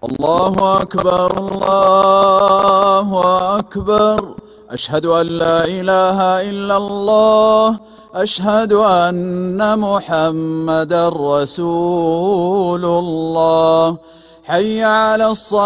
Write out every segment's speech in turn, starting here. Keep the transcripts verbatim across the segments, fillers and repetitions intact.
الله أكبر الله أكبر. أشهد أن لا إله إلا الله. أشهد أن محمدا رسول الله. حي على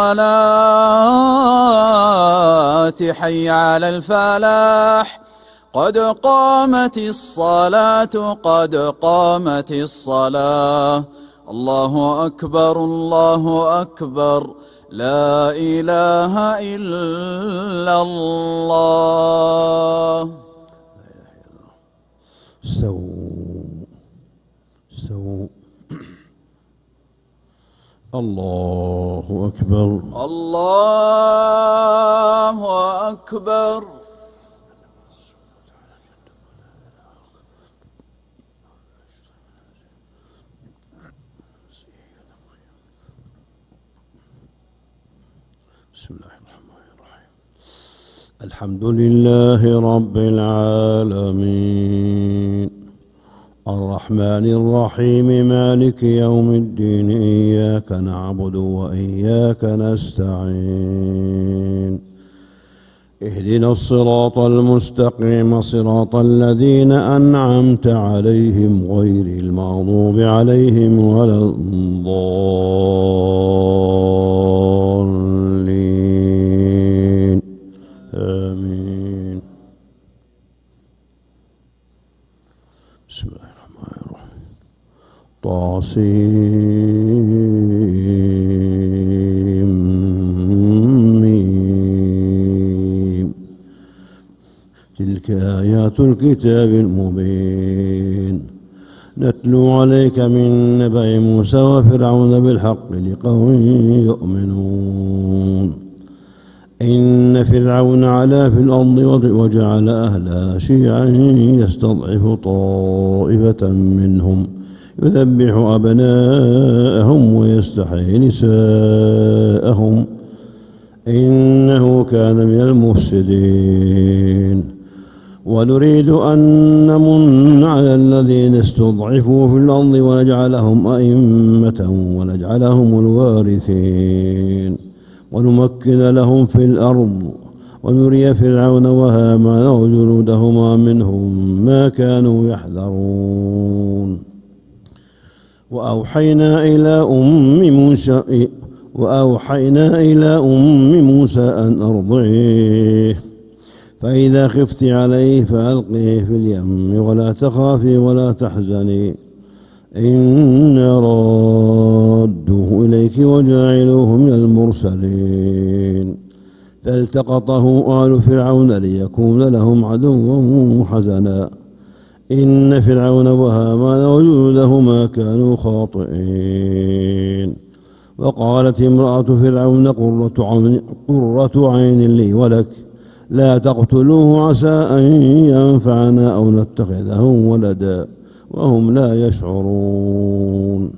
الصلاة حي على الفلاح. قد قامت الصلاة قد قامت الصلاة. الله أكبر الله أكبر. لا إله إلا الله. استووا استووا. الله أكبر الله أكبر. بسم الله الرحمن الرحيم. الحمد لله رب العالمين الرحمن الرحيم مالك يوم الدين. إياك نعبد وإياك نستعين. اهدنا الصراط المستقيم صراط الذين أنعمت عليهم غير المغضوب عليهم ولا الضالين. آمين. بسم الله الرحمن الرحيم. طاسيم ميم. تلك آيات الكتاب المبين نتلو عليك من نبأ موسى وفرعون بالحق لقوم يؤمنون. إن فرعون علا في الأرض وجعل أهلها شيعا يستضعف طائفة منهم يذبح أبناءهم ويستحيي نساءهم إنه كان من المفسدين. ونريد أن نمن على الذين استضعفوا في الأرض ونجعلهم أئمة ونجعلهم الوارثين ونمكن لهم في الأرض ونري فرعون وهامان وجنودهما منهم ما كانوا يحذرون. وأوحينا إلى أم موسى وأوحينا إلى أم موسى أن أرضعيه فإذا خفت عليه فألقيه في اليم ولا تخافي ولا تحزني إنا رادوه إليك وجاعلوه من المرسلين. فالتقطه آل فرعون ليكون لهم عدوا حزنا إن فرعون وهامان وجنودهما كانوا خاطئين. وقالت امرأة فرعون قرة عين, قرة عين لي ولك لا تقتلوه عسى أن ينفعنا أو نتخذه ولدا وهم لا يشعرون.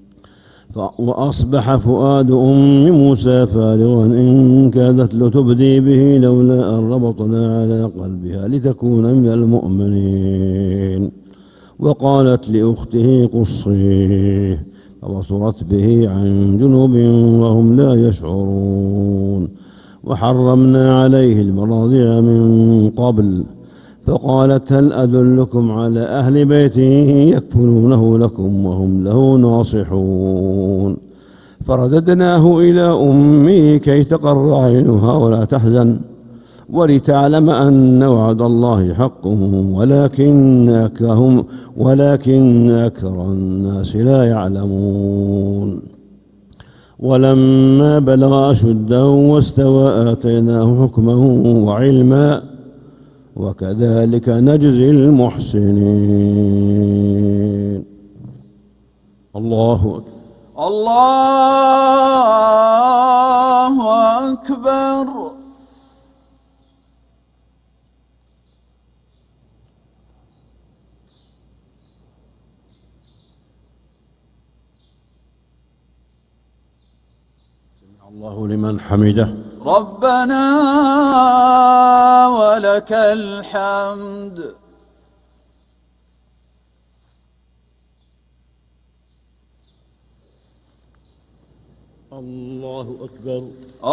وأصبح فؤاد أم موسى فارغا إن كادت لتبدي به لولا أن ربطنا على قلبها لتكون من المؤمنين. وقالت لأخته قصيه فبصرت به عن جنوب وهم لا يشعرون. وحرمنا عليه المراضع من قبل فقالت هل أدلكم على أهل بيت يكفلونه لكم وهم له ناصحون. فرددناه إلى أمه كي تقر عينها ولا تحزن ولتعلم أن وعد الله حق ولكن أكثرهم ولكن أكثر الناس لا يعلمون. ولما بلغ أشده واستوى آتيناه حكما وعلما وكذلك نجزي المحسنين. الله أكبر الله أكبر. الله لمن حمده. ربنا ولك الحمد. الله أكبر.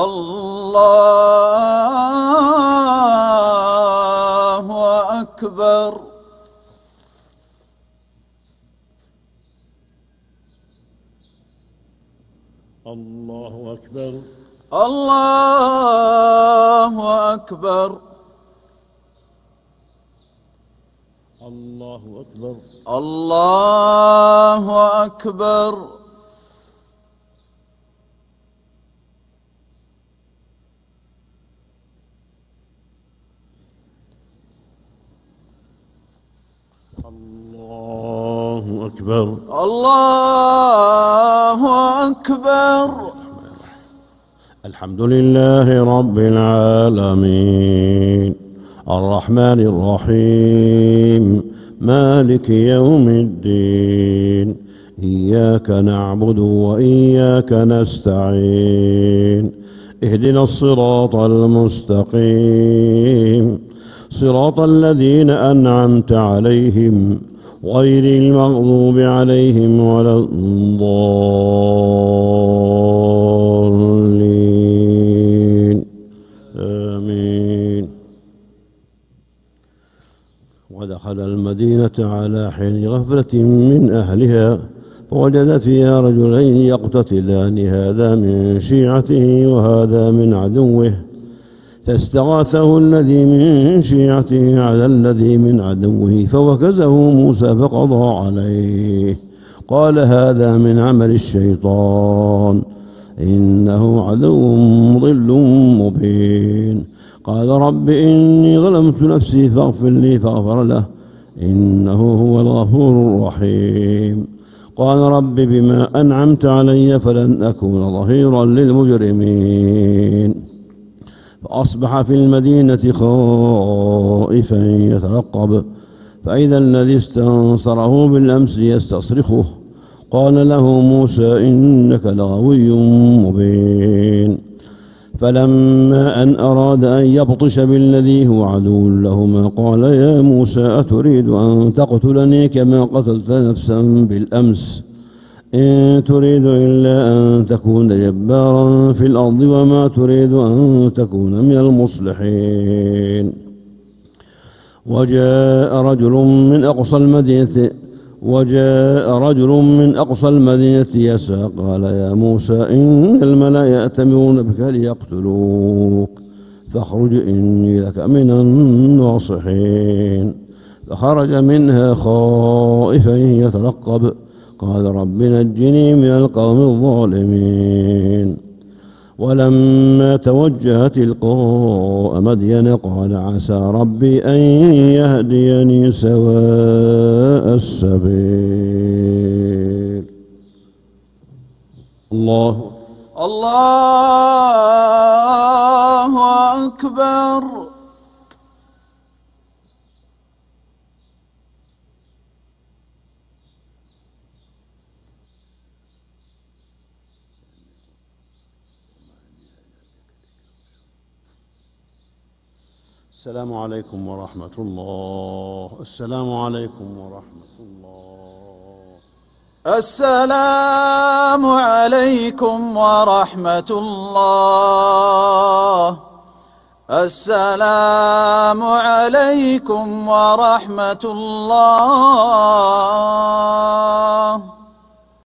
الله أكبر. الله أكبر. الله أكبر. الله أكبر. الله أكبر. الله أكبر. الله أكبر. الحمد لله رب العالمين الرحمن الرحيم مالك يوم الدين إياك نعبد وإياك نستعين اهدنا الصراط المستقيم صراط الذين أنعمت عليهم غير المغضوب عليهم ولا الضالين آمين. ودخل المدينة على حين غفلة من أهلها فوجد فيها رجلين يقتتلان هذا من شيعته وهذا من عدوه فاستغاثه الذي من شيعته على الذي من عدوه فوكزه موسى فقضى عليه قال هذا من عمل الشيطان إنه عدو مضل مبين قال رب إني ظلمت نفسي فاغفر لي فغفر له إنه هو الغفور الرحيم قال رب بما أنعمت علي فلن أكون ظهيرا للمجرمين فأصبح في المدينة خائفا يترقب فإذا الذي استنصره بالأمس يستصرخه قال له موسى إنك لغوي مبين فلما أن أراد أن يبطش بالذي هو عدو لهما قال يا موسى أتريد أن تقتلني كما قتلت نفسا بالأمس إن تريد إلا أن تكون جبارا في الأرض وما تريد أن تكون من المصلحين وجاء رجل من أقصى المدينة وجاء رجل من أقصى المدينة يسعى قال يا موسى إن الملأ يأتمرون بك ليقتلوك فاخرج إني لك من الناصحين فخرج منها خائفا يترقب قال رب نجني من القوم الظالمين ولما توجه تلقاء مدين قال عسى ربي أن يهديني سواء السبيل. الله الله أكبر. السلام عليكم ورحمة الله. السلام عليكم ورحمة الله. السلام عليكم ورحمة الله. السلام عليكم ورحمة الله.